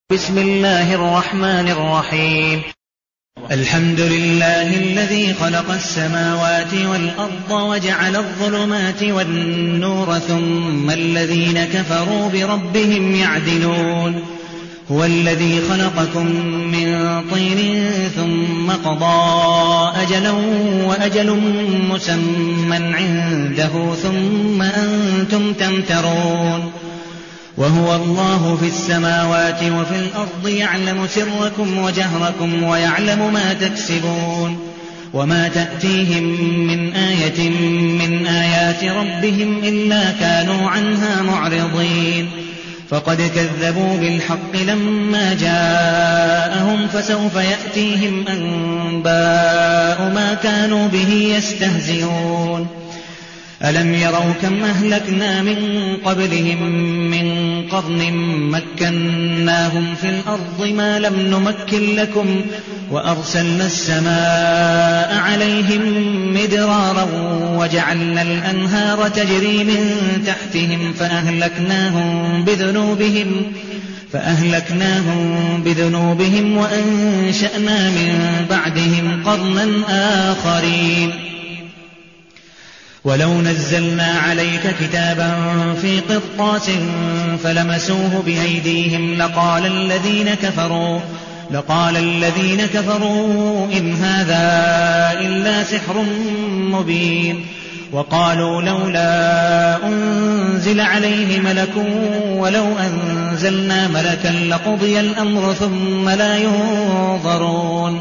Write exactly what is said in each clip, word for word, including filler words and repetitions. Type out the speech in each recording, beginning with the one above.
بسم الله الرحمن الرحيم. الحمد لله الذي خلق السماوات والأرض وجعل الظلمات والنور ثم الذين كفروا بربهم يعدلون. هو الذي خلقكم من طين ثم قضى أجلا وأجل مسمى عنده ثم أنتم تمترون. وهو الله في السماوات وفي الأرض يعلم سركم وجهركم ويعلم ما تكسبون. وما تأتيهم من آية من آيات ربهم إلا كانوا عنها معرضين. فقد كذبوا بالحق لما جاءهم فسوف يأتيهم أنباء ما كانوا به يستهزئون. ألم يروا كم أهلكنا من قبلهم من قرن مكناهم في الأرض ما لم نمكن لكم وأرسلنا السماء عليهم مدرارا وجعلنا الأنهار تجري من تحتهم فأهلكناهم بذنوبهم فأهلكناهم بذنوبهم وأنشأنا من بعدهم قرنا آخرين. ولو نزلنا عليك كتابا في قرطاس فلمسوه بأيديهم لقال الذين كفروا لقال الذين كفروا إن هذا إلا سحر مبين. وقالوا لولا أنزل عليه ملك ولو أنزلنا ملكا لقضي الأمر ثم لا ينظرون.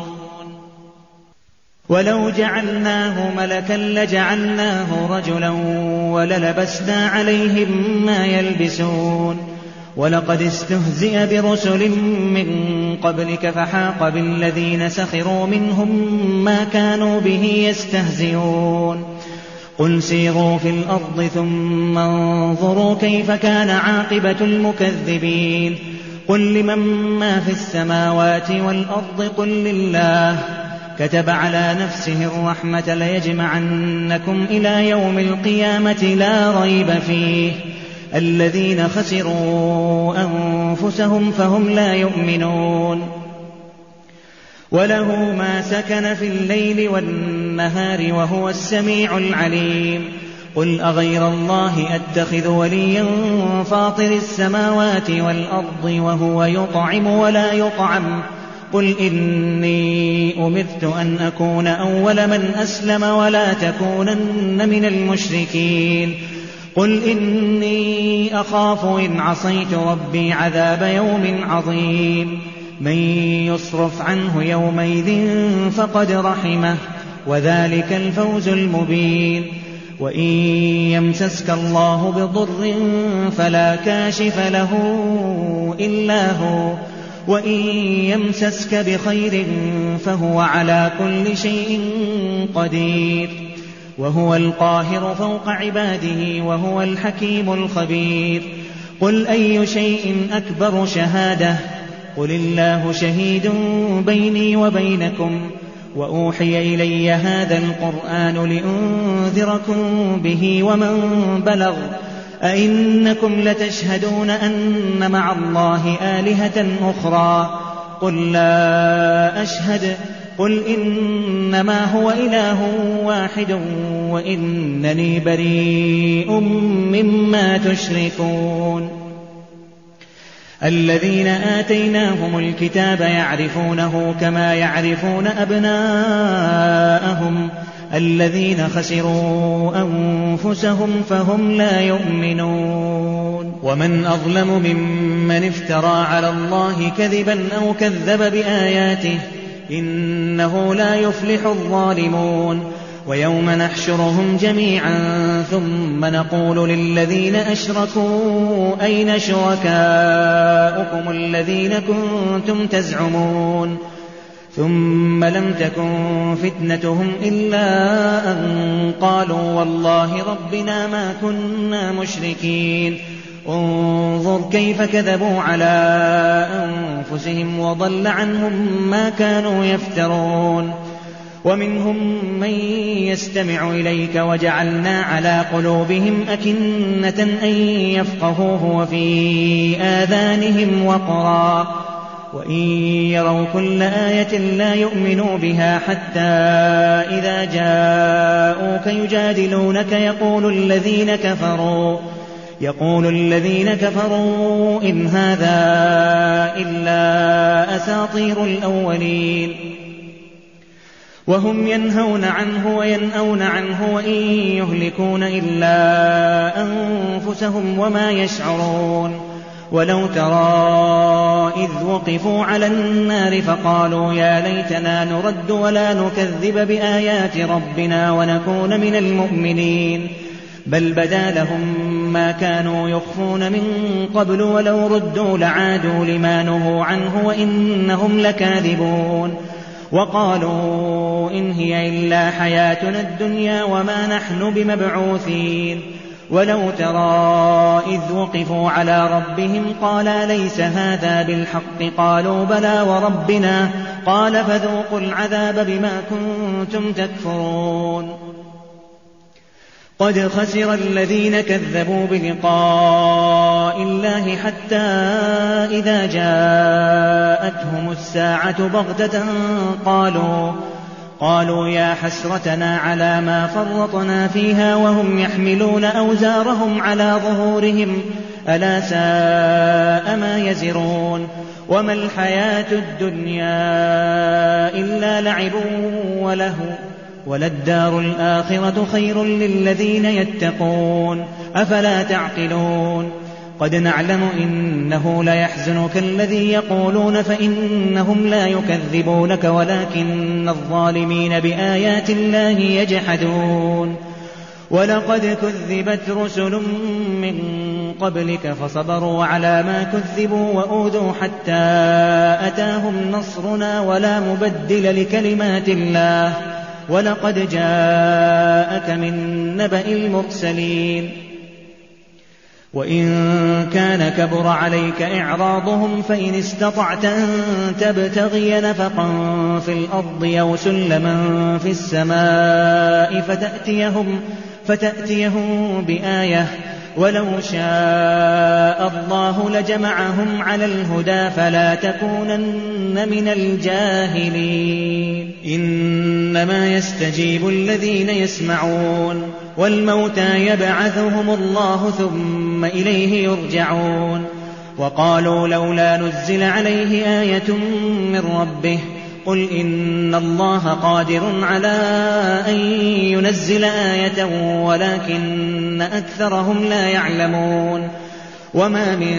ولو جعلناه ملكا لجعلناه رجلا وللبسنا عليهم ما يلبسون. ولقد استهزئ برسل من قبلك فحاق بالذين سخروا منهم ما كانوا به يستهزئون. قل سيروا في الأرض ثم انظروا كيف كان عاقبة المكذبين. قل لمن ما في السماوات والأرض قل لله كتب على نفسه الرحمة ليجمعنكم إلى يوم القيامة لا ريب فيه. الذين خسروا أنفسهم فهم لا يؤمنون. وله ما سكن في الليل والنهار وهو السميع العليم. قل أغير الله أتخذ وليا فاطر السماوات والأرض وهو يطعم ولا يطعم. قل إني أمرت أن أكون أول من أسلم ولا تكونن من المشركين. قل إني أخاف إن عصيت ربي عذاب يوم عظيم. من يصرف عنه يومئذ فقد رحمه وذلك الفوز المبين. وإن يمسسك الله بضر فلا كاشف له إلا هو وإن يمسسك بخير فهو على كل شيء قدير. وهو القاهر فوق عباده وهو الحكيم الخبير. قل أي شيء أكبر شهادة قل الله شهيد بيني وبينكم. وأوحي إلي هذا القرآن لأنذركم به ومن بلغ. أئنكم لتشهدون أن مع الله آلهة أخرى قل لا أشهد. قل إنما هو إله واحد وإنني بريء مما تشركون. الذين آتيناهم الكتاب يعرفونه كما يعرفون أبناءهم. الذين خسروا أنفسهم فهم لا يؤمنون. ومن أظلم ممن افترى على الله كذبا أو كذب بآياته إنه لا يفلح الظالمون. ويوم نحشرهم جميعا ثم نقول للذين أشركوا أين شركاؤكم الذين كنتم تزعمون. ثم لم تكن فتنتهم إلا أن قالوا والله ربنا ما كنا مشركين. انظر كيف كذبوا على أنفسهم وضل عنهم ما كانوا يفترون. ومنهم من يستمع إليك وجعلنا على قلوبهم أكنة أن يفقهوه وفي آذانهم وقرا وإن يروا كل آية لا يؤمنوا بها حتى إذا جاءوك يجادلونك يقول الذين كفروا يقول الذين كفروا إن هذا إلا أساطير الأولين وهم ينهون عنه وينأون عنه وإن يهلكون إلا أنفسهم وما يشعرون ولو ترى إذ وقفوا على النار فقالوا يا ليتنا نرد ولا نكذب بآيات ربنا ونكون من المؤمنين بل بدا لهم ما كانوا يخفون من قبل ولو ردوا لعادوا لما نهوا عنه وإنهم لكاذبون وقالوا إن هي إلا حياتنا الدنيا وما نحن بمبعوثين ولو ترى إذ وقفوا على ربهم قال ليس هذا بالحق قالوا بلى وربنا قال فذوقوا العذاب بما كنتم تكفرون قد خسر الذين كذبوا بلقاء الله حتى إذا جاءتهم الساعة بغتة قالوا قالوا يا حسرتنا على ما فرطنا فيها وهم يحملون أوزارهم على ظهورهم ألا ساء ما يزرون وما الحياة الدنيا إلا لعب ولهو وللدار الآخرة خير للذين يتقون أفلا تعقلون قد نعلم إنه ليحزنك الذي يقولون فإنهم لا يكذبونك ولكن الظالمين بآيات الله يجحدون ولقد كذبت رسل من قبلك فصبروا على ما كذبوا وأوذوا حتى أتاهم نصرنا ولا مبدل لكلمات الله ولقد جاءك من نبأ المرسلين وإن كان كبر عليك إعراضهم فإن استطعت أن تبتغي نفقا في الأرض أو سلما في السماء فتأتيهم, فتأتيهم بآية ولو شاء الله لجمعهم على الهدى فلا تكونن من الجاهلين إنما يستجيب الذين يسمعون والموتى يبعثهم الله ثم إليه يرجعون وقالوا لولا نزل عليه آية من ربه قل إن الله قادر على أن ينزل آية ولكن أكثرهم لا يعلمون وما من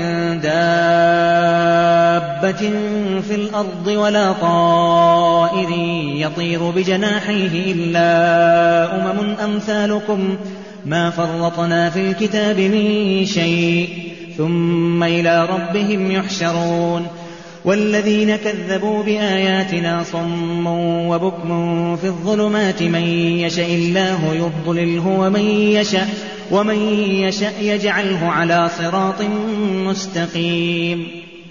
دابة في الأرض ولا طائر يطير بجناحيه إلا أمم أمثالكم ما فرطنا في الكتاب من شيء ثم إلى ربهم يحشرون والذين كذبوا بآياتنا صم وبكم في الظلمات من يشاء الله يضلله ومن يشاء ومن يشاء يجعله على صراط مستقيم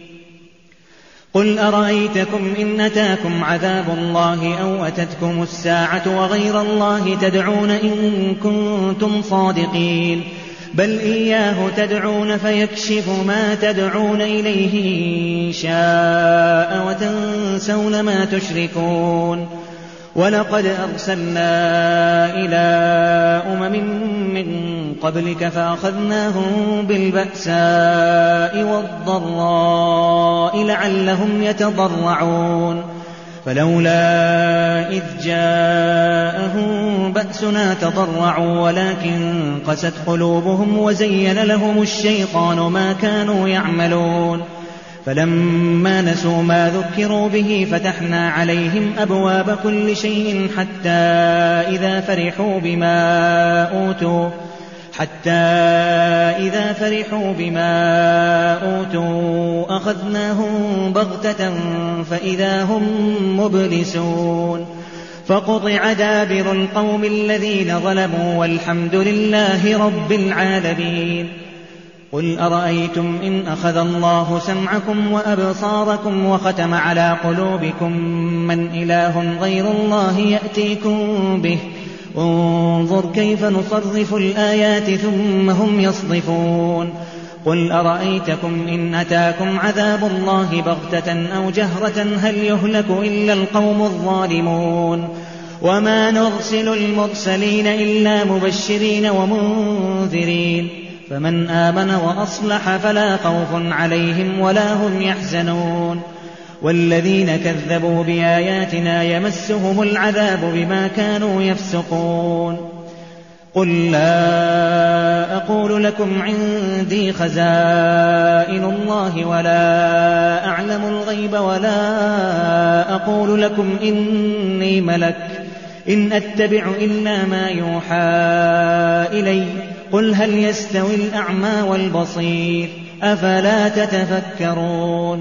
قل أرأيتكم إن أتاكم عذاب الله أو أتتكم الساعة وغير الله تدعون إن كنتم صادقين بل إياه تدعون فيكشف ما تدعون إليه إن شاء وتنسون ما تشركون ولقد أرسلنا إلى أمم من قبلك فأخذناهم بالبأساء والضراء لعلهم يتضرعون فلولا إذ جاءهم بأسنا تضرعوا ولكن قست قلوبهم وزين لهم الشيطان ما كانوا يعملون فلما نسوا ما ذكروا به فتحنا عليهم أبواب كل شيء حتى إذا فرحوا بما أوتوا حتى إذا فرحوا بما أوتوا أخذناهم بغتة فإذا هم مبلسون فقطع دابر القوم الذين ظلموا والحمد لله رب العالمين قل أرأيتم إن أخذ الله سمعكم وأبصاركم وختم على قلوبكم من إله غير الله يأتيكم به انظر كيف نصرف الآيات ثم هم يصدفون قل أرأيتكم إن أتاكم عذاب الله بغتة أو جهرة هل يهلك إلا القوم الظالمون وما نرسل المرسلين إلا مبشرين ومنذرين فمن آمن وأصلح فلا خوف عليهم ولا هم يحزنون والذين كذبوا بآياتنا يمسهم العذاب بما كانوا يفسقون قل لا أقول لكم عندي خزائن الله ولا أعلم الغيب ولا أقول لكم إني ملك إن أتبع إلا ما يوحى إلي قل هل يستوي الأعمى والبصير أفلا تتفكرون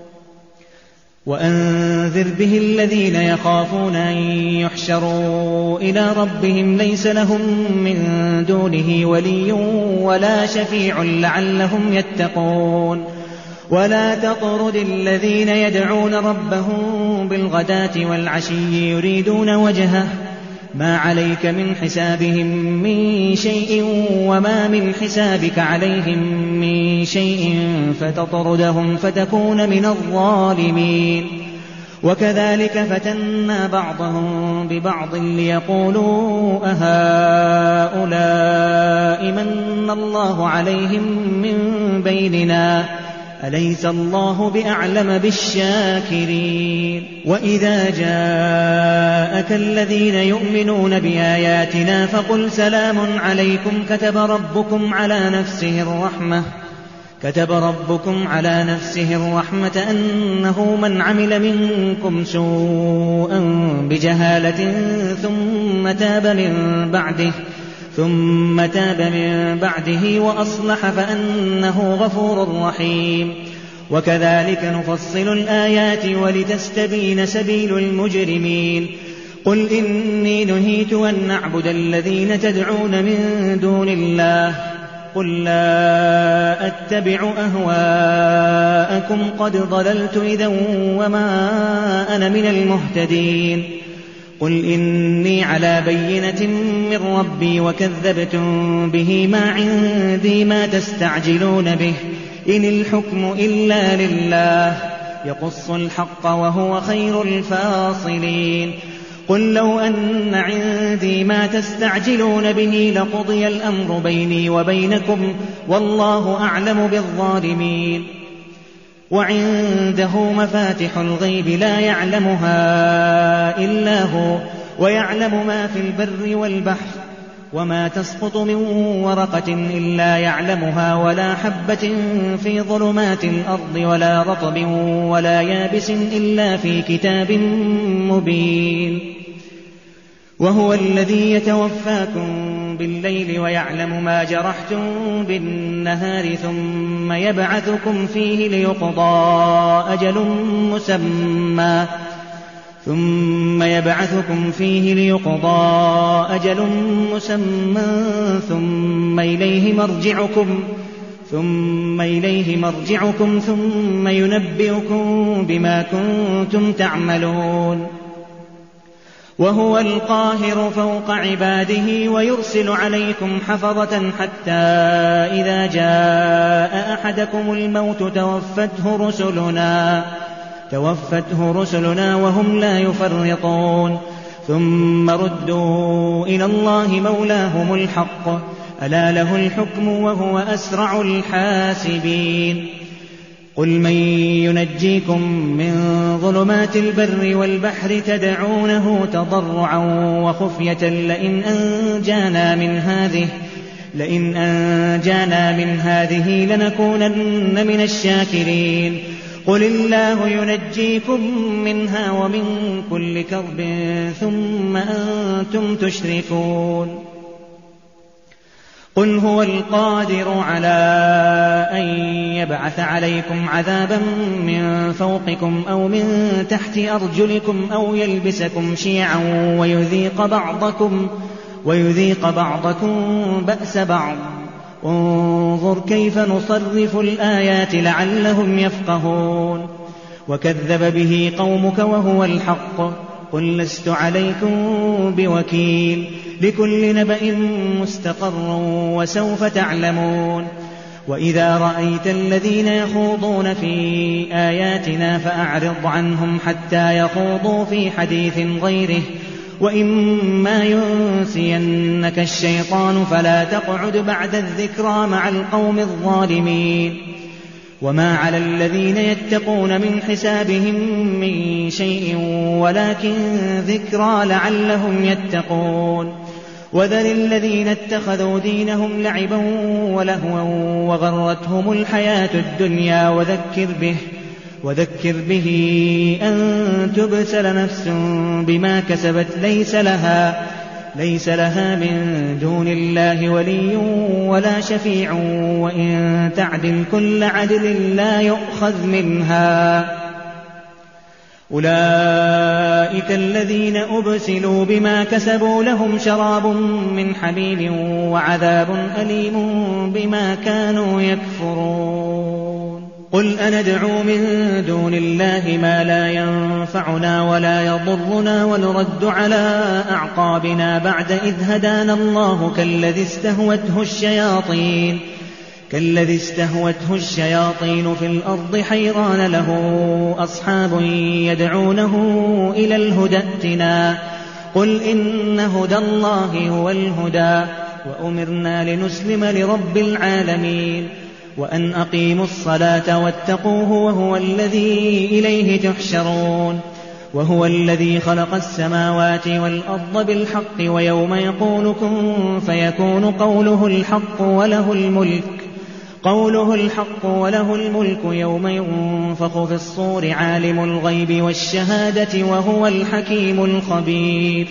وأنذر به الذين يخافون أن يحشروا إلى ربهم ليس لهم من دونه ولي ولا شفيع لعلهم يتقون ولا تطرد الذين يدعون ربهم بالغداة والعشي يريدون وجهه ما عليك من حسابهم من شيء وما من حسابك عليهم من شيء فتطردهم فتكون من الظالمين وكذلك فتنا بعضهم ببعض ليقولوا أهؤلاء من الله عليهم من بيننا أليس الله بأعلم بالشاكرين وإذا جاءك الذين يؤمنون بآياتنا فقل سلام عليكم كتب ربكم على نفسه الرحمة كتب ربكم على نفسه الرحمة أنه من عمل منكم سوءا بجهالة ثم تاب من بعده ثم تاب من بعده وأصلح فأنه غفور رحيم وكذلك نفصل الآيات ولتستبين سبيل المجرمين قل إني نهيت أن أعبد الذين تدعون من دون الله قل لا أتبع أهواءكم قد ضللت إذا وما أنا من المهتدين قل إني على بينة من ربي وكذبتم به ما عندي ما تستعجلون به إن الحكم إلا لله يقص الحق وهو خير الفاصلين قل لو أن عندي ما تستعجلون به لقضي الأمر بيني وبينكم والله أعلم بالظالمين وعنده مفاتح الغيب لا يعلمها إلا هو ويعلم ما في البر والبحر وما تسقط من ورقة إلا يعلمها ولا حبة في ظلمات الأرض ولا رطب ولا يابس إلا في كتاب مبين وهو الذي يتوفاكم بالليل ويعلم ما جرحتم بالنهار ثم يبعثكم فيه ليقضى أجل مسمى ثم يبعثكم فيه ليقضى أجل مسمى ثم إليه مرجعكم ثم إليه مرجعكم ثم ينبئكم بما كنتم تعملون وهو القاهر فوق عباده ويرسل عليكم حفظة حتى إذا جاء أحدكم الموت توفته رسلنا توفته رسلنا وهم لا يفرطون ثم ردوا إلى الله مولاهم الحق ألا له الحكم وهو أسرع الحاسبين قل من ينجيكم من ظلمات البر والبحر تدعونه تضرعا وخفية لئن أنجانا من هذه لئن أنجانا من هذه لنكونن من الشاكرين قل الله ينجيكم منها ومن كل كرب ثم أنتم تشركون قل هو القادر على أن يبعث عليكم عذابا من فوقكم أو من تحت أرجلكم أو يلبسكم شيعا ويذيق بعضكم, ويذيق بعضكم بأس بعض انظر كيف نصرف الآيات لعلهم يفقهون وكذب به قومك وهو الحق قل لست عليكم بوكيل لكل نبأ مستقر وسوف تعلمون وإذا رأيت الذين يخوضون في آياتنا فأعرض عنهم حتى يخوضوا في حديث غيره، وإما ينسينك الشيطان فلا تقعد بعد الذكرى مع القوم الظالمين. وما على الذين يتقون من حسابهم من شيء ولكن ذكرى لعلهم يتقون. وذر الذين اتخذوا دينهم لعبا ولهوا وغرتهم الحياة الدنيا وذكر به وذكر به أن تبسل نفس بما كسبت ليس لها ليس لها من دون الله ولي ولا شفيع وإن تعدل كل عدل لا يؤخذ منها. أولئك الذين أبسلوا بما كسبوا لهم شراب من حميم وعذاب أليم بما كانوا يكفرون. قل أندعو من دون الله ما لا ينفعنا ولا يضرنا ونرد على أعقابنا بعد إذ هدانا الله كالذي استهوته الشياطين كالذي استهوته الشياطين في الأرض حيران له أصحاب يدعونه إلى الهدى ائتنا. قل إن هدى الله هو الهدى وأمرنا لنسلم لرب العالمين وأن أقيموا الصلاة واتقوه وهو الذي إليه تحشرون. وهو الذي خلق السماوات والأرض بالحق ويوم يقول كن فيكون قوله الحق وله الملك قوله الحق وله الملك يوم ينفخ في الصور عالم الغيب والشهادة وهو الحكيم الخبير.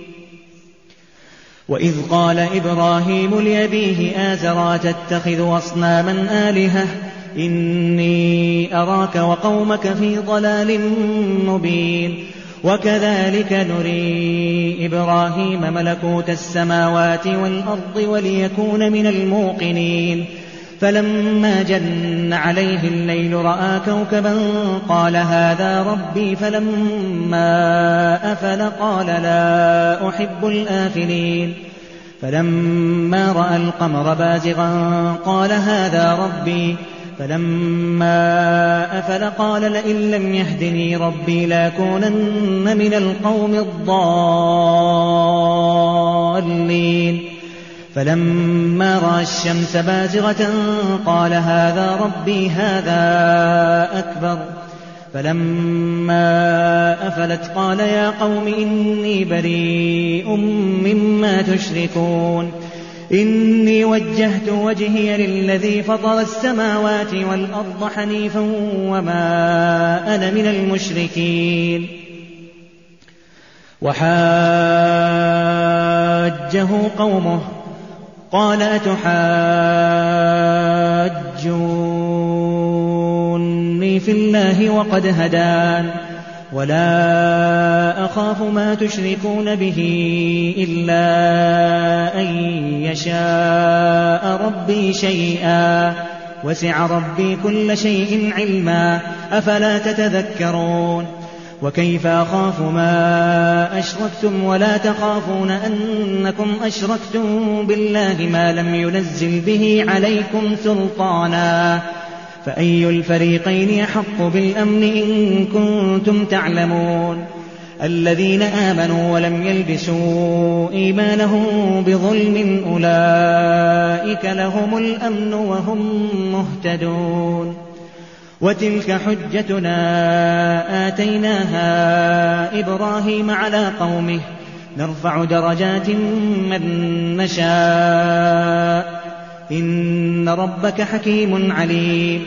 وإذ قال إبراهيم لأبيه آزرا تتخذ أصناما آلهة إني أراك وقومك في ضلال مبين. وكذلك نري إبراهيم ملكوت السماوات والأرض وليكون من الموقنين. فلما جن عليه الليل رأى كوكبا قال هذا ربي فلما أفل قال لا أحب الآفلين. فلما رأى القمر بازغا قال هذا ربي فلما أفل قال لئن لم يهدني ربي لأكونن من القوم الضالين. فلما رأى الشمس بازغة قال هذا ربي هذا أكبر. فلما أفلت قال يا قوم إني بريء مما تشركون إني وجهت وجهي للذي فطر السماوات والأرض حنيفا وما أنا من المشركين. وحاجه قومه قال أتحاجوني في الله وقد هدان ولا أخاف ما تشركون به إلا أن يشاء ربي شيئا وسع ربي كل شيء علما أفلا تتذكرون. وكيف أخاف ما أشركتم ولا تخافون أنكم أشركتم بالله ما لم ينزل به عليكم سلطانا فأي الفريقين أحق بالأمن إن كنتم تعلمون. الذين آمنوا ولم يلبسوا إيمانهم بظلم أولئك لهم الأمن وهم مهتدون. وتلك حجتنا آتيناها إبراهيم على قومه نرفع درجات من نشاء إن ربك حكيم عليم.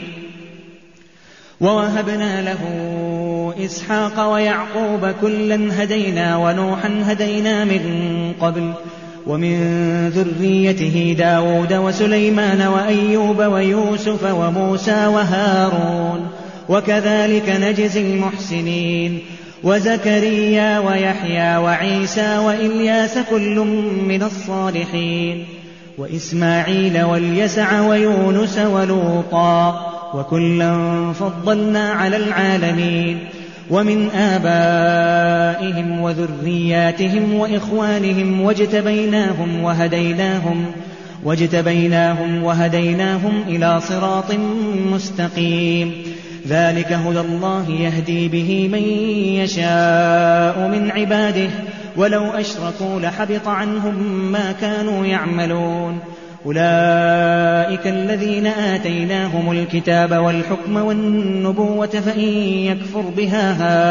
ووهبنا له إسحاق ويعقوب كلا هدينا ونوحا هدينا من قبل ومن ذريته داود وسليمان وأيوب ويوسف وموسى وهارون وكذلك نجزي المحسنين. وزكريا ويحيى وعيسى وإلياس كل من الصالحين وإسماعيل واليسع ويونس ولوطا وكلا فضلنا على العالمين. ومن آبائهم وذرياتهم وإخوانهم واجتبيناهم وهديناهم واجتبيناهم وهديناهم إلى صراط مستقيم ذلك هدى الله يهدي به من يشاء من عباده ولو أشركوا لحبط عنهم ما كانوا يعملون أولئك الذين آتيناهم الكتاب والحكم والنبوة فإن يكفر بها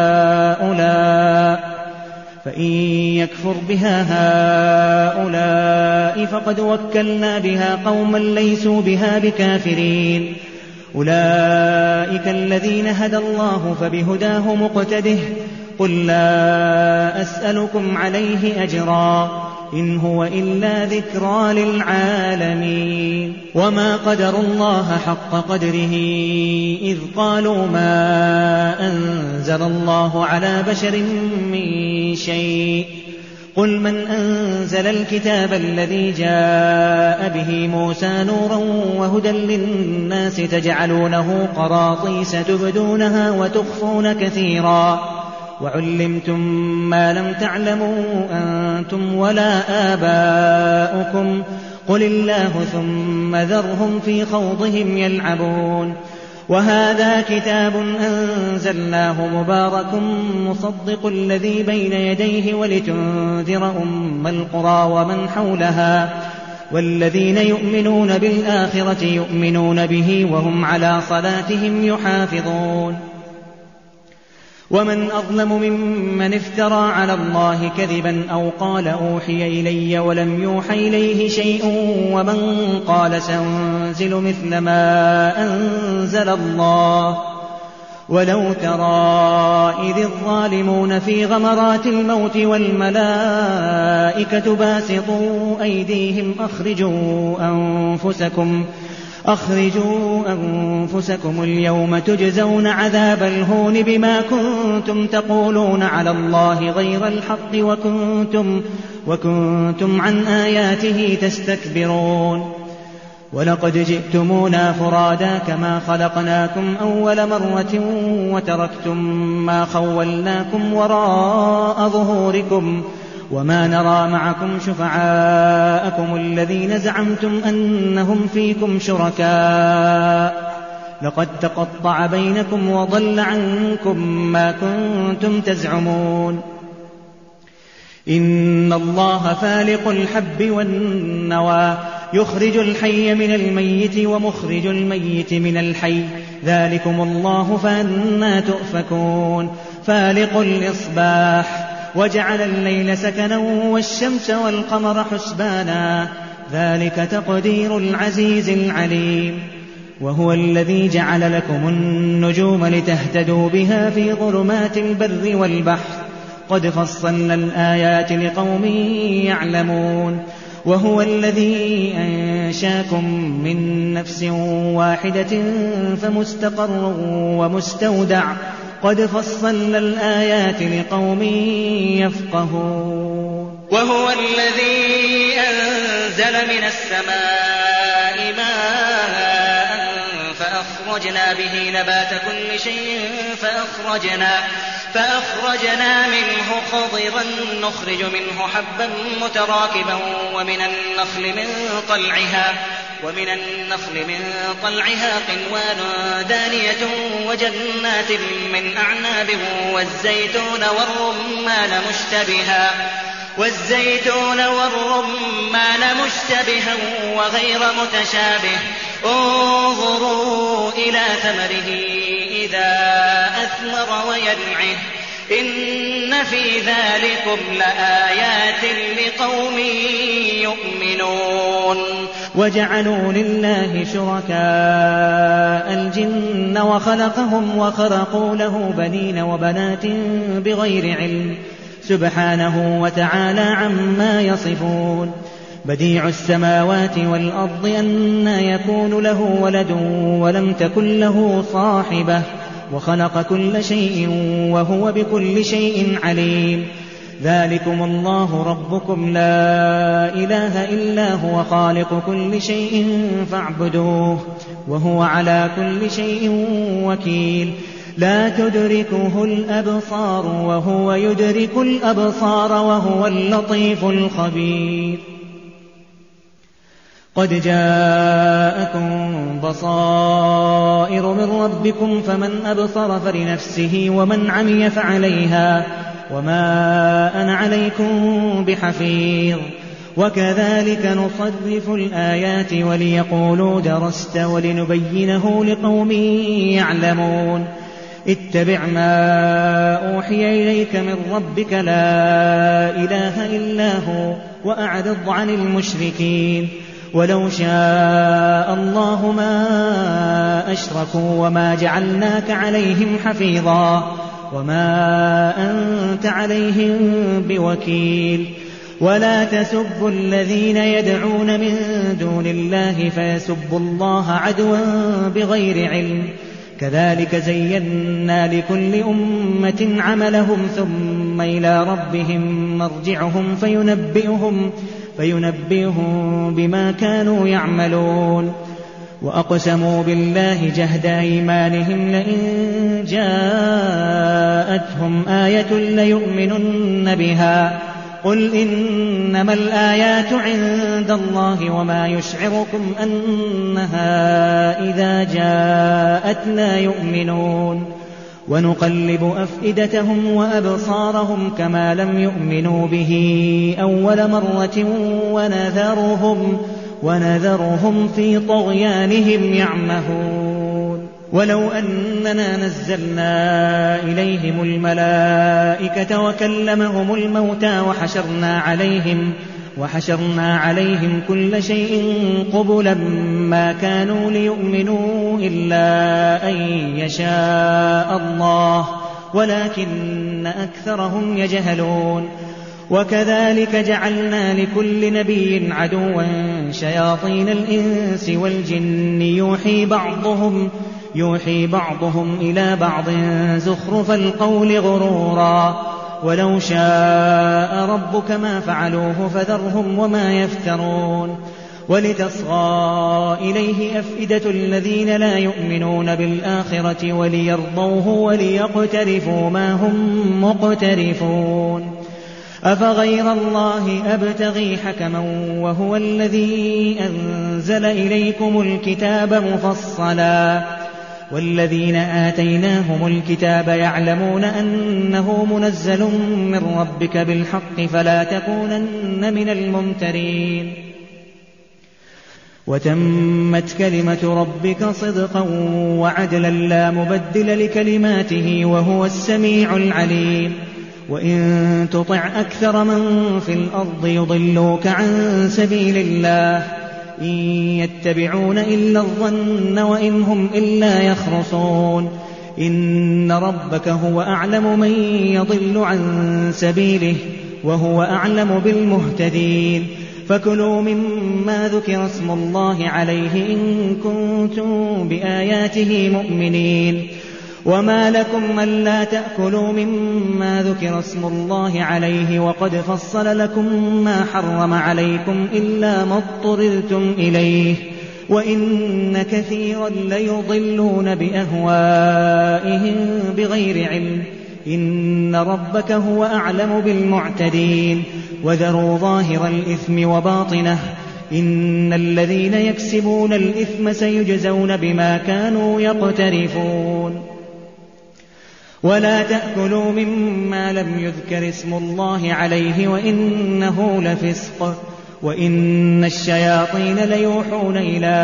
هؤلاء فإن يكفر بها هؤلاء فقد وكلنا بها قوما ليسوا بها بكافرين أولئك الذين هدى الله فبهداه مقتده قل لا أسألكم عليه أجرا إن هو إلا ذكرى للعالمين وما قدروا الله حق قدره إذ قالوا ما أنزل الله على بشر من شيء قل من أنزل الكتاب الذي جاء به موسى نورا وهدى للناس تجعلونه قراطيس تبدونها وتخفون كثيرا وعلمتم ما لم تعلموا أنتم ولا آباؤكم قل الله ثم ذرهم في خوضهم يلعبون وهذا كتاب أنزلناه مبارك مصدق الذي بين يديه ولتنذر أم القرى ومن حولها والذين يؤمنون بالآخرة يؤمنون به وهم على صلاتهم يحافظون ومن أظلم ممن افترى على الله كذبا أو قال أوحي إلي ولم يوحى إليه شيء ومن قال سأنزل مثل ما أنزل الله ولو ترى إذ الظالمون في غمرات الموت والملائكة باسطوا أيديهم أخرجوا أنفسكم أخرجوا أنفسكم اليوم تجزون عذاب الهون بما كنتم تقولون على الله غير الحق وكنتم, وكنتم عن آياته تستكبرون ولقد جئتمونا فرادا كما خلقناكم أول مرة وتركتم ما خولناكم وراء ظهوركم وما نرى معكم شفعاءكم الذين زعمتم أنهم فيكم شركاء لقد تقطع بينكم وضل عنكم ما كنتم تزعمون إن الله فالق الحب والنوى يخرج الحي من الميت ومخرج الميت من الحي ذلكم الله فأنى تؤفكون فالق الإصباح وجعل الليل سكنا والشمس والقمر حسبانا ذلك تقدير العزيز العليم وهو الذي جعل لكم النجوم لتهتدوا بها في ظلمات البر والبحر قد فصلنا الآيات لقوم يعلمون وهو الذي أنشاكم من نفس واحدة فمستقر ومستودع قد فصلنا الآيات لقوم يفقهون وهو الذي أنزل من السماء ماء فأخرجنا به نبات كل شيء فأخرجنا, فأخرجنا منه خضرا نخرج منه حبا متراكبا ومن النخل من طلعها ومن النخل من طلعها قنوان دانية وجنات من أعناب والزيتون والرمان مشتبها والزيتون والرمان مشتبها وغير متشابه انظروا إلى ثمره إذا أثمر وينعه إن في ذلكم لآيات لقوم يؤمنون وجعلوا لله شركاء الجن وخلقهم وخرقوا له بنين وبنات بغير علم سبحانه وتعالى عما يصفون بديع السماوات والأرض أنى يكون له ولد ولم تكن له صاحبة وخلق كل شيء وهو بكل شيء عليم ذلكم الله ربكم لا إله إلا هو خالق كل شيء فاعبدوه وهو على كل شيء وكيل لا تدركه الأبصار وهو يدرك الأبصار وهو اللطيف الخبير قد جاءكم بصائر من ربكم فمن أبصر فلنفسه ومن عمي فعليها وما أنا عليكم بحفيظ وكذلك نصرف الآيات وليقولوا درست ولنبينه لقوم يعلمون اتبع ما أوحي إليك من ربك لا إله إلا هو وأعرض عن المشركين ولو شاء الله ما أشركوا وما جعلناك عليهم حفيظا وما أنت عليهم بوكيل ولا تسبوا الذين يدعون من دون الله فيسبوا الله عدوا بغير علم كذلك زينا لكل أمة عملهم ثم إلى ربهم مرجعهم فينبئهم, فينبئهم بما كانوا يعملون وأقسموا بالله جهد أيمانهم لئن جاءتهم آية ليؤمنن بها قل إنما الآيات عند الله وما يشعركم أنها إذا جاءت لا يؤمنون ونقلب أفئدتهم وأبصارهم كما لم يؤمنوا به أول مرة ونذرهم, ونذرهم في طغيانهم يعمهون ولو أننا نزلنا إليهم الملائكة وكلمهم الموتى وحشرنا عليهم, وحشرنا عليهم كل شيء قبلا ما كانوا ليؤمنوا إلا أن يشاء الله ولكن أكثرهم يجهلون وكذلك جعلنا لكل نبي عدوا شياطين الإنس والجن يوحي بعضهم يوحي بعضهم إلى بعض زخرف القول غرورا ولو شاء ربك ما فعلوه فذرهم وما يفترون ولتصغى إليه أفئدة الذين لا يؤمنون بالآخرة وليرضوه وليقترفوا ما هم مقترفون أفغير الله أبتغي حكما وهو الذي أنزل إليكم الكتاب مفصلا والذين آتيناهم الكتاب يعلمون أنه منزل من ربك بالحق فلا تكونن من الممترين وتمت كلمة ربك صدقا وعدلا لا مبدل لكلماته وهو السميع العليم وإن تطع أكثر من في الأرض يضلوك عن سبيل الله إن يتبعون إلا الظن وإن هم إلا يخرصون إن ربك هو أعلم من يضل عن سبيله وهو أعلم بالمهتدين فكلوا مما ذكر اسم الله عليه إن كنتم بآياته مؤمنين وما لكم ألا تأكلوا مما ذكر اسم الله عليه وقد فصل لكم ما حرم عليكم إلا ما اضطررتم إليه وإن كثيرا ليضلون بأهوائهم بغير علم إن ربك هو أعلم بالمعتدين وذروا ظاهر الإثم وباطنه إن الذين يكسبون الإثم سيجزون بما كانوا يقترفون ولا تأكلوا مما لم يذكر اسم الله عليه وإنه لفسق وإن الشياطين ليوحون إلى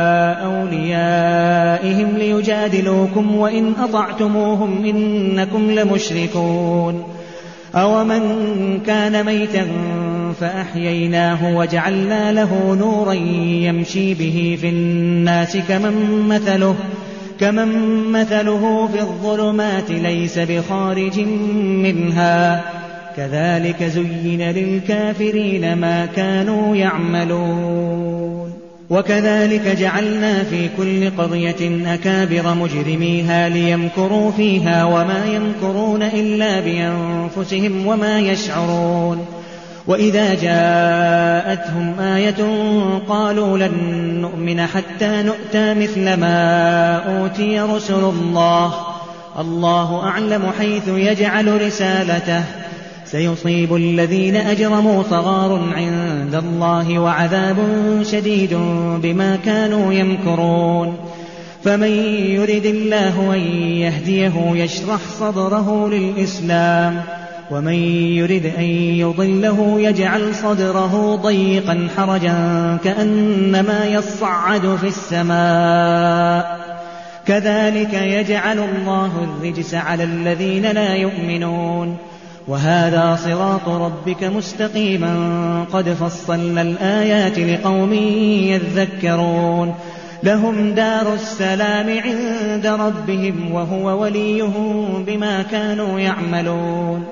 أوليائهم ليجادلوكم وإن أطعتموهم إنكم لمشركون أومن كان ميتا فأحييناه وجعلنا له نورا يمشي به في الناس كمن مثله كمن مثله في الظلمات ليس بخارج منها كذلك زين للكافرين ما كانوا يعملون وكذلك جعلنا في كل قرية أكابر مجرميها ليمكروا فيها وما يمكرون إلا بأنفسهم وما يشعرون وإذا جاءتهم آية قالوا لن نؤمن حتى نؤتى مثل ما أوتي رسل الله الله أعلم حيث يجعل رسالته سيصيب الذين أجرموا صغار عند الله وعذاب شديد بما كانوا يمكرون فمن يرد الله أن يهديه يشرح صدره للإسلام ومن يرد أن يضله يجعل صدره ضيقا حرجا كأنما يصعد في السماء كذلك يجعل الله الرجس على الذين لا يؤمنون وهذا صراط ربك مستقيما قد فصلنا الآيات لقوم يذكرون لهم دار السلام عند ربهم وهو وليهم بما كانوا يعملون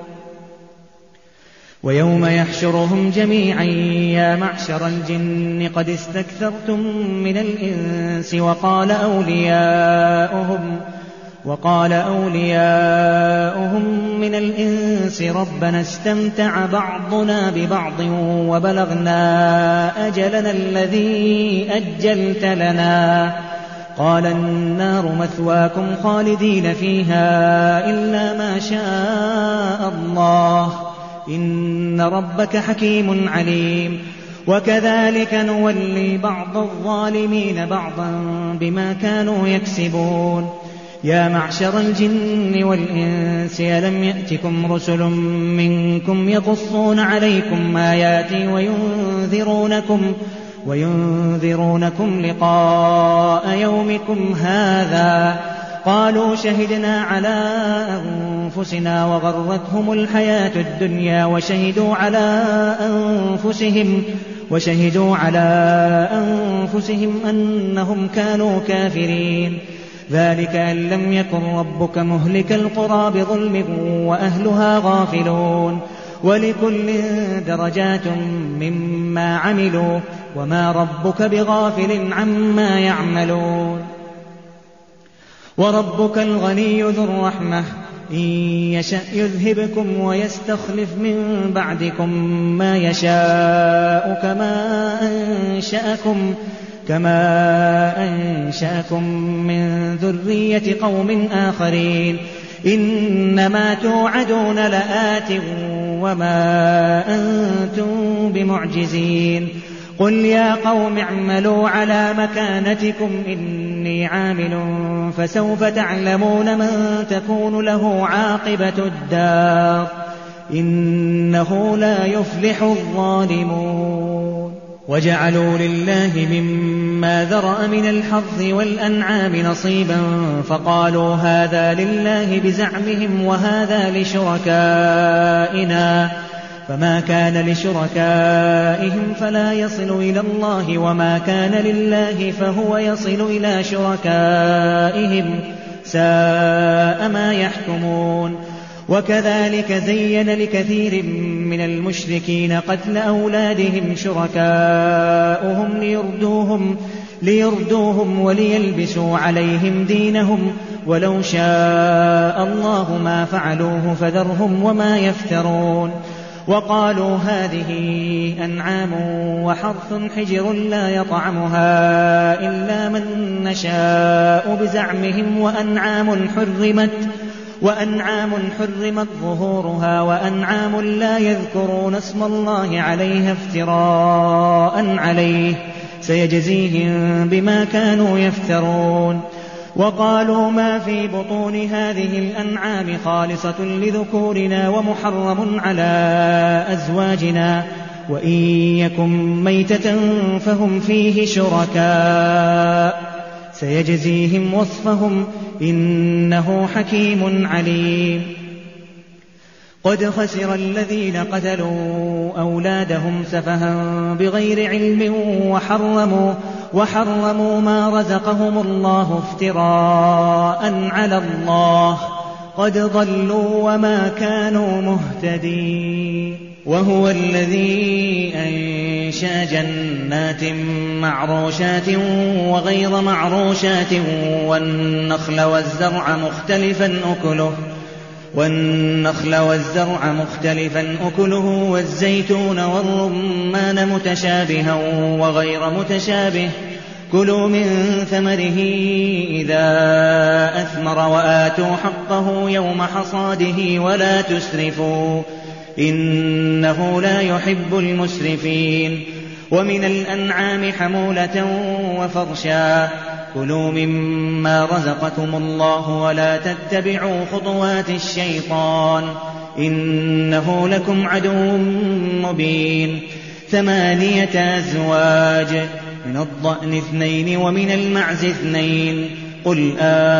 ويوم يحشرهم جميعا يا معشر الجن قد استكثرتم من الإنس وقال أولياؤهم وقال أولياؤهم من الإنس ربنا استمتع بعضنا ببعض وبلغنا أجلنا الذي أجلت لنا قال النار مثواكم خالدين فيها إلا ما شاء الله إن ربك حكيم عليم وكذلك نولي بعض الظالمين بعضا بما كانوا يكسبون يا معشر الجن والإنس ألم يأتكم رسل منكم يقصون عليكم آياتي وينذرونكم وينذرونكم لقاء يومكم هذا قالوا شهدنا على أنفسنا وغرتهم الحياة الدنيا وشهدوا على أنفسهم وشهدوا على أنفسهم أنهم كانوا كافرين ذلك أن لم يكن ربك مهلك القرى بظلم وأهلها غافلون ولكل درجات مما عملوا وما ربك بغافل عما يعملون وربك الغني ذو الرحمة إن يشأ يذهبكم ويستخلف من بعدكم ما يشاء كما أنشأكم كما أنشأكم من ذرية قوم آخرين إنما توعدون لآت وما أنتم بمعجزين قل يا قوم اعملوا على مكانتكم إني عامل فسوف تعلمون من تكون له عاقبة الدار إنه لا يفلح الظالمون وجعلوا لله مما ذرأ من الحرث والأنعام نصيبا فقالوا هذا لله بزعمهم وهذا لشركائنا فما كان لشركائهم فلا يصل إلى الله وما كان لله فهو يصل إلى شركائهم ساء ما يحكمون وكذلك زين لكثير من المشركين قتل أولادهم شركاؤهم ليردوهم, ليردوهم وليلبسوا عليهم دينهم ولو شاء الله ما فعلوه فذرهم وما يفترون وقالوا هذه أنعام وحرث حجر لا يطعمها إلا من نشاء بزعمهم وأنعام حرمت وأنعام حرمت ظهورها وأنعام لا يذكرون اسم الله عليها افتراء عليه سيجزيهم بما كانوا يفترون وقالوا ما في بطون هذه الأنعام خالصة لذكورنا ومحرم على أزواجنا وإن يكن ميتة فهم فيه شركاء سيجزيهم وصفهم إنه حكيم عليم قد خسر الذين قتلوا أولادهم سفها بغير علم وحرموا, وحرموا ما رزقهم الله افتراء على الله قد ضلوا وما كانوا مهتدين وهو الذي أنشأ جنات معروشات وغير معروشات والنخل والزرع مختلفا أكله والنخل والزرع مختلفا أكله والزيتون والرمان متشابها وغير متشابه كلوا من ثمره إذا أثمر وآتوا حقه يوم حصاده ولا تسرفوا إنه لا يحب المسرفين. ومن الأنعام حمولة وفرشا كلوا مما رزقكم الله ولا تتبعوا خطوات الشيطان إنه لكم عدو مبين. ثمانية أزواج من الضأن اثنين ومن المعز اثنين قل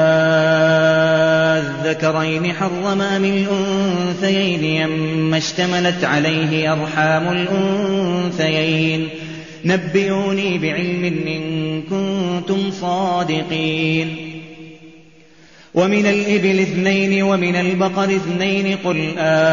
آذكرين حرم أم الأنثيين أما اشتملت عليه أرحام الأنثيين نبئوني بعلم إن كنتم صادقين. ومن الإبل اثنين ومن البقر اثنين قل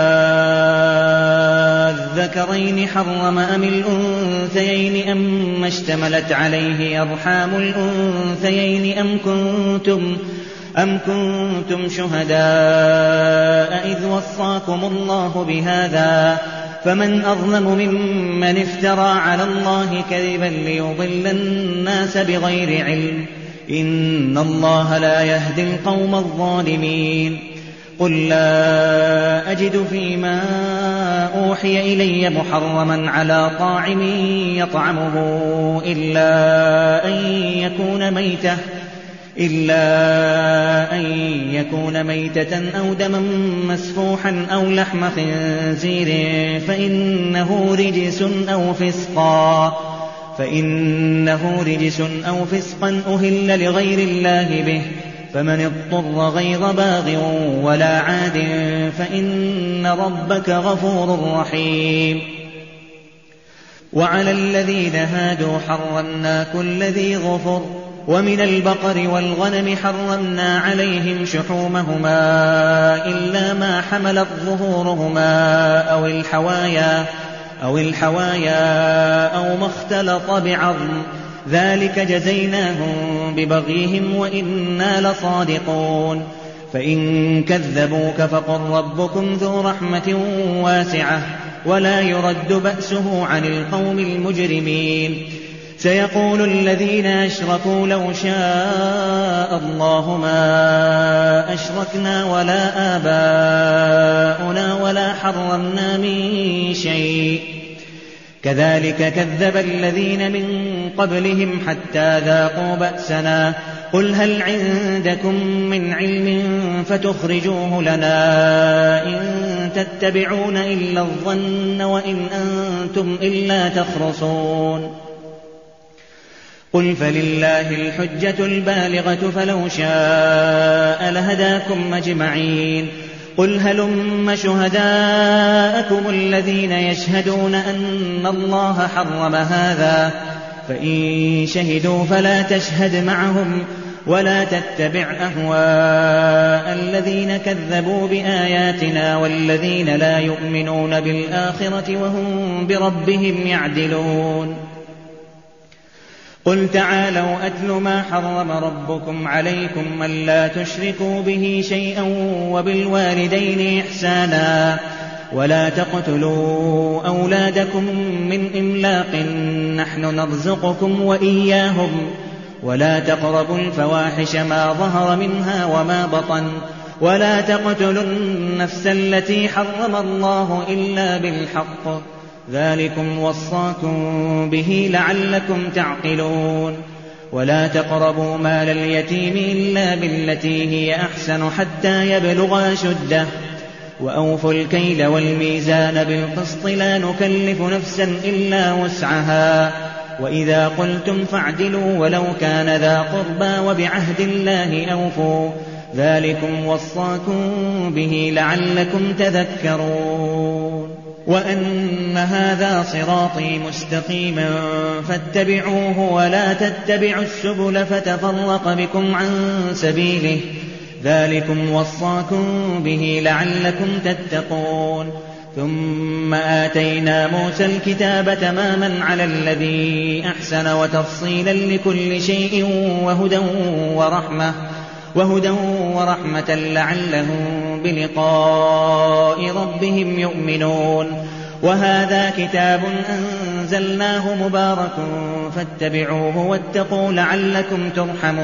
آذكرين حرم أم الأنثيين أما اشتملت عليه أرحام الأنثيين أم كنتم أم كنتم شهداء إذ وصاكم الله بهذا فمن أظلم ممن افترى على الله كذبا ليضل الناس بغير علم إن الله لا يهدي القوم الظالمين. قل لا أجد فيما أوحي إلي محرما على طاعم يطعمه إلا أن يكون ميتة إلا أن يكون ميتة أو دما مسفوحا أو لحم خنزير فإنه رجس أو فسقا فإنه رجس أو فسقا أهل لغير الله به فمن اضطر غير باغ ولا عاد فإن ربك غفور رحيم. وعلى الذين هادوا حرمنا كل ذي ظفر ومن البقر والغنم حرمنا عليهم شحومهما إلا ما حملت ظهورهما أو الحوايا أو الحوايا أو ما اختلط بعظم ذلك جزيناهم ببغيهم وإنا لصادقون. فإن كذبوك فقل ربكم ذو رحمة واسعة ولا يرد بأسه عن القوم المجرمين. سيقول الذين أشركوا لو شاء الله ما أشركنا ولا آباؤنا ولا حرمنا من شيء كذلك كذب الذين من قبلهم حتى ذاقوا بأسنا قل هل عندكم من علم فتخرجوه لنا إن تتبعون إلا الظن وإن أنتم إلا تخرصون. قل فلله الحجة البالغة فلو شاء لهداكم أجمعين. قل هلم شهداءكم الذين يشهدون أن الله حرم هذا فإن شهدوا فلا تشهد معهم ولا تتبع أهواء الذين كذبوا بآياتنا والذين لا يؤمنون بالآخرة وهم بربهم يعدلون. قل تعالوا أتل ما حرم ربكم عليكم ألا تشركوا به شيئا وبالوالدين إحسانا ولا تقتلوا أولادكم من إملاق نحن نرزقكم وإياهم ولا تقربوا الفواحش ما ظهر منها وما بطن ولا تقتلوا النفس التي حرم الله إلا بالحق ذلكم وصاكم به لعلكم تعقلون. ولا تقربوا مال اليتيم إلا بالتي هي أحسن حتى يبلغ أشده وأوفوا الكيل والميزان بالقسط لا نكلف نفسا إلا وسعها وإذا قلتم فاعدلوا ولو كان ذا قربى وبعهد الله أوفوا ذلكم وصاكم به لعلكم تذكرون. وأن هذا صراطي مستقيما فاتبعوه ولا تتبعوا السبل فتفرق بكم عن سبيله ذلكم وصاكم به لعلكم تتقون. ثم آتينا موسى الكتاب تماما على الذي أحسن وتفصيلا لكل شيء وهدى ورحمة وهدى ورحمة لعلهم بلقاء ربهم يؤمنون. وهذا كتاب أنزلناه مبارك فاتبعوه واتقوا لعلكم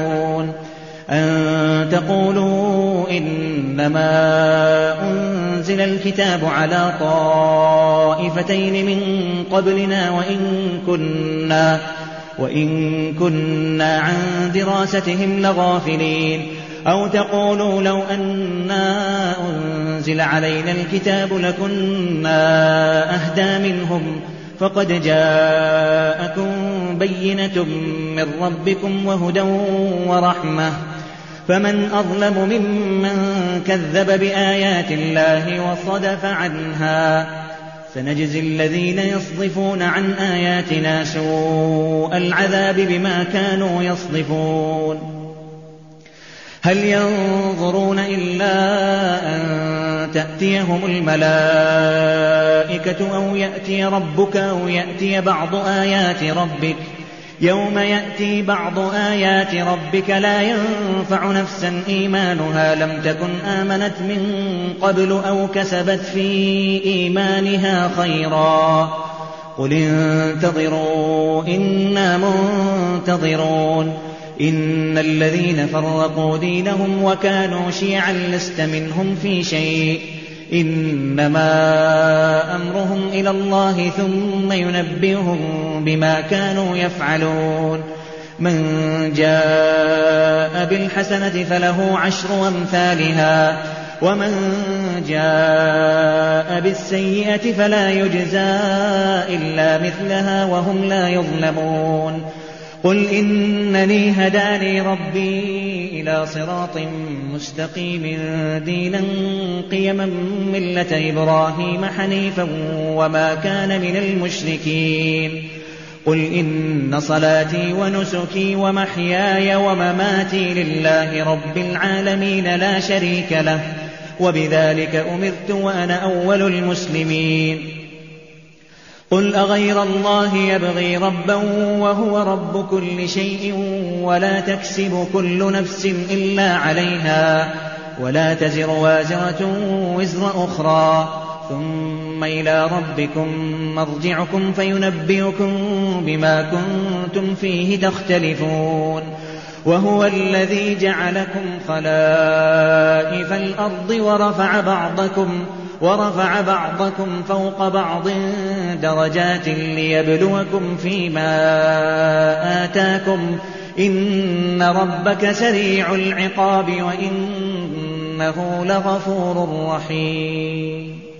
ترحمون. أن تقولوا إنما أنزل ننزل الكتاب على طائفتين من قبلنا وإن كنا, وإن كنا عن دراستهم لغافلين أو تقولوا لو أنا أنزل علينا الكتاب لكنا أهدى منهم فقد جاءكم بينة من ربكم وهدى ورحمة فمن أظلم ممن كذب بآيات الله وصدف عنها سنجزي الذين يصدفون عن آياتنا سوء العذاب بما كانوا يصدفون هل ينظرون إلا أن تأتيهم الملائكة أو يأتي ربك أو يأتي بعض آيات ربك يوم يأتي بعض آيات ربك لا ينفع نفسا إيمانها لم تكن آمنت من قبل أو كسبت في إيمانها خيرا قل انتظروا إنا منتظرون إن الذين فرقوا دينهم وكانوا شيعا لست منهم في شيء إنما أمرهم إلى الله ثم ينبئهم بما كانوا يفعلون من جاء بالحسنة فله عشر أمثالها ومن جاء بالسيئة فلا يجزى إلا مثلها وهم لا يظلمون قل إنني هداني ربي إلى صراط مستقيم دينا قيما ملة إبراهيم حنيفا وما كان من المشركين قل إن صلاتي ونسكي ومحياي ومماتي لله رب العالمين لا شريك له وبذلك أمرت وأنا أول المسلمين قل أغير الله يبغي ربا وهو رب كل شيء ولا تكسب كل نفس إلا عليها ولا تزر وازرة وزر أخرى ثم إلى ربكم مرجعكم فينبئكم بما كنتم فيه تختلفون وهو الذي جعلكم خلائف الأرض ورفع بعضكم ورفع بعضكم فوق بعض درجات ليبلوكم فيما آتاكم إن ربك سريع العقاب وإنه لغفور رحيم